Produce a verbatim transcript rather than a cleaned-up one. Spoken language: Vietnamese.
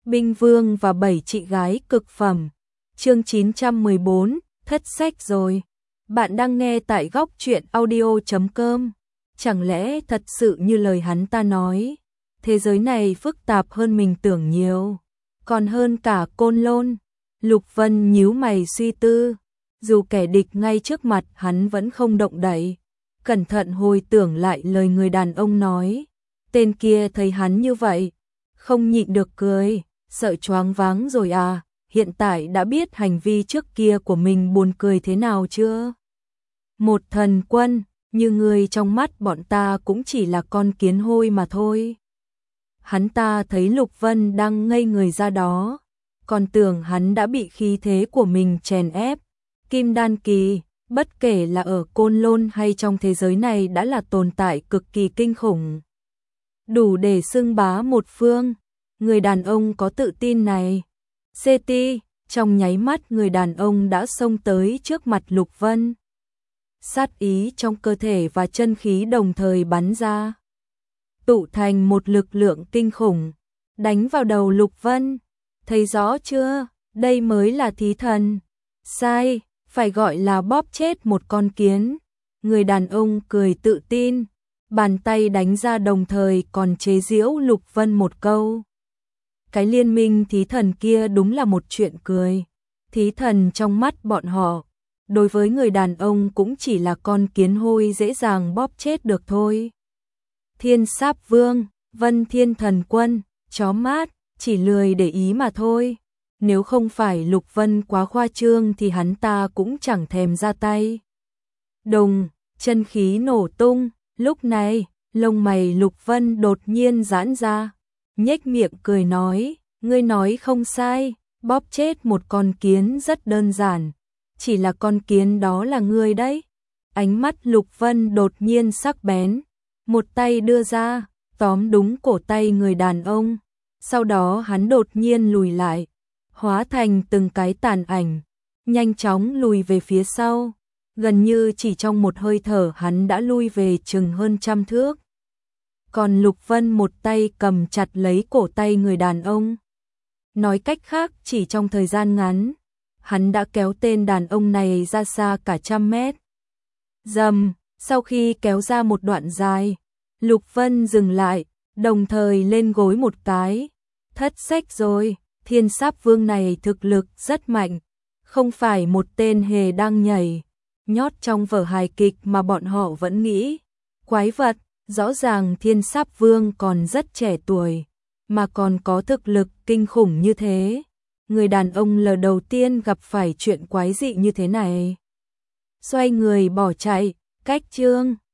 Binh Vương và bảy chị gái cực phẩm. Chương chín trăm mười bốn, thất sách rồi. Bạn đang nghe tại góc truyện audio chấm com. Chẳng lẽ thật sự như lời hắn ta nói, thế giới này phức tạp hơn mình tưởng nhiều, còn hơn cả Côn Lôn. Lục Vân nhíu mày suy tư, dù kẻ địch ngay trước mặt hắn vẫn không động đậy. Cẩn thận hồi tưởng lại lời người đàn ông nói, tên kia thấy hắn như vậy, không nhịn được cười, sợ choáng váng rồi à, hiện tại đã biết hành vi trước kia của mình buồn cười thế nào chưa? Một thần quân, như người trong mắt bọn ta cũng chỉ là con kiến hôi mà thôi. Hắn ta thấy Lục Vân đang ngây người ra đó, còn tưởng hắn đã bị khí thế của mình chèn ép. Kim đan kỳ, bất kể là ở Côn Lôn hay trong thế giới này đã là tồn tại cực kỳ kinh khủng, đủ để xưng bá một phương. Người đàn ông có tự tin này, xê tê, trong nháy mắt người đàn ông đã xông tới trước mặt Lục Vân. Sát ý trong cơ thể và chân khí đồng thời bắn ra, tụ thành một lực lượng kinh khủng, đánh vào đầu Lục Vân. Thấy rõ chưa, đây mới là thí thần. Sai, phải gọi là bóp chết một con kiến. Người đàn ông cười tự tin, bàn tay đánh ra đồng thời còn chế giễu Lục Vân một câu. Cái liên minh thí thần kia đúng là một chuyện cười. Thí thần trong mắt bọn họ, đối với người đàn ông cũng chỉ là con kiến hôi dễ dàng bóp chết được thôi. Thiên Sáp Vương, Vân Thiên Thần Quân, chó mát, chỉ lười để ý mà thôi. Nếu không phải Lục Vân quá khoa trương thì hắn ta cũng chẳng thèm ra tay. Đùng, chân khí nổ tung, lúc này, lông mày Lục Vân đột nhiên giãn ra, nhếch miệng cười nói, ngươi nói không sai, bóp chết một con kiến rất đơn giản, chỉ là con kiến đó là ngươi đấy. Ánh mắt Lục Vân đột nhiên sắc bén, một tay đưa ra, tóm đúng cổ tay người đàn ông, sau đó hắn đột nhiên lùi lại, hóa thành từng cái tàn ảnh, nhanh chóng lùi về phía sau, gần như chỉ trong một hơi thở hắn đã lui về chừng hơn trăm thước. Còn Lục Vân một tay cầm chặt lấy cổ tay người đàn ông. Nói cách khác, chỉ trong thời gian ngắn, hắn đã kéo tên đàn ông này ra xa cả trăm mét. Dầm, sau khi kéo ra một đoạn dài, Lục Vân dừng lại, đồng thời lên gối một cái. Thất sách rồi, Thiên Sáp Vương này thực lực rất mạnh, không phải một tên hề đang nhảy nhót trong vở hài kịch mà bọn họ vẫn nghĩ. Quái vật, rõ ràng Thiên Sáp Vương còn rất trẻ tuổi, mà còn có thực lực kinh khủng như thế. Người đàn ông lần đầu tiên gặp phải chuyện quái dị như thế này. Xoay người bỏ chạy, cách chương.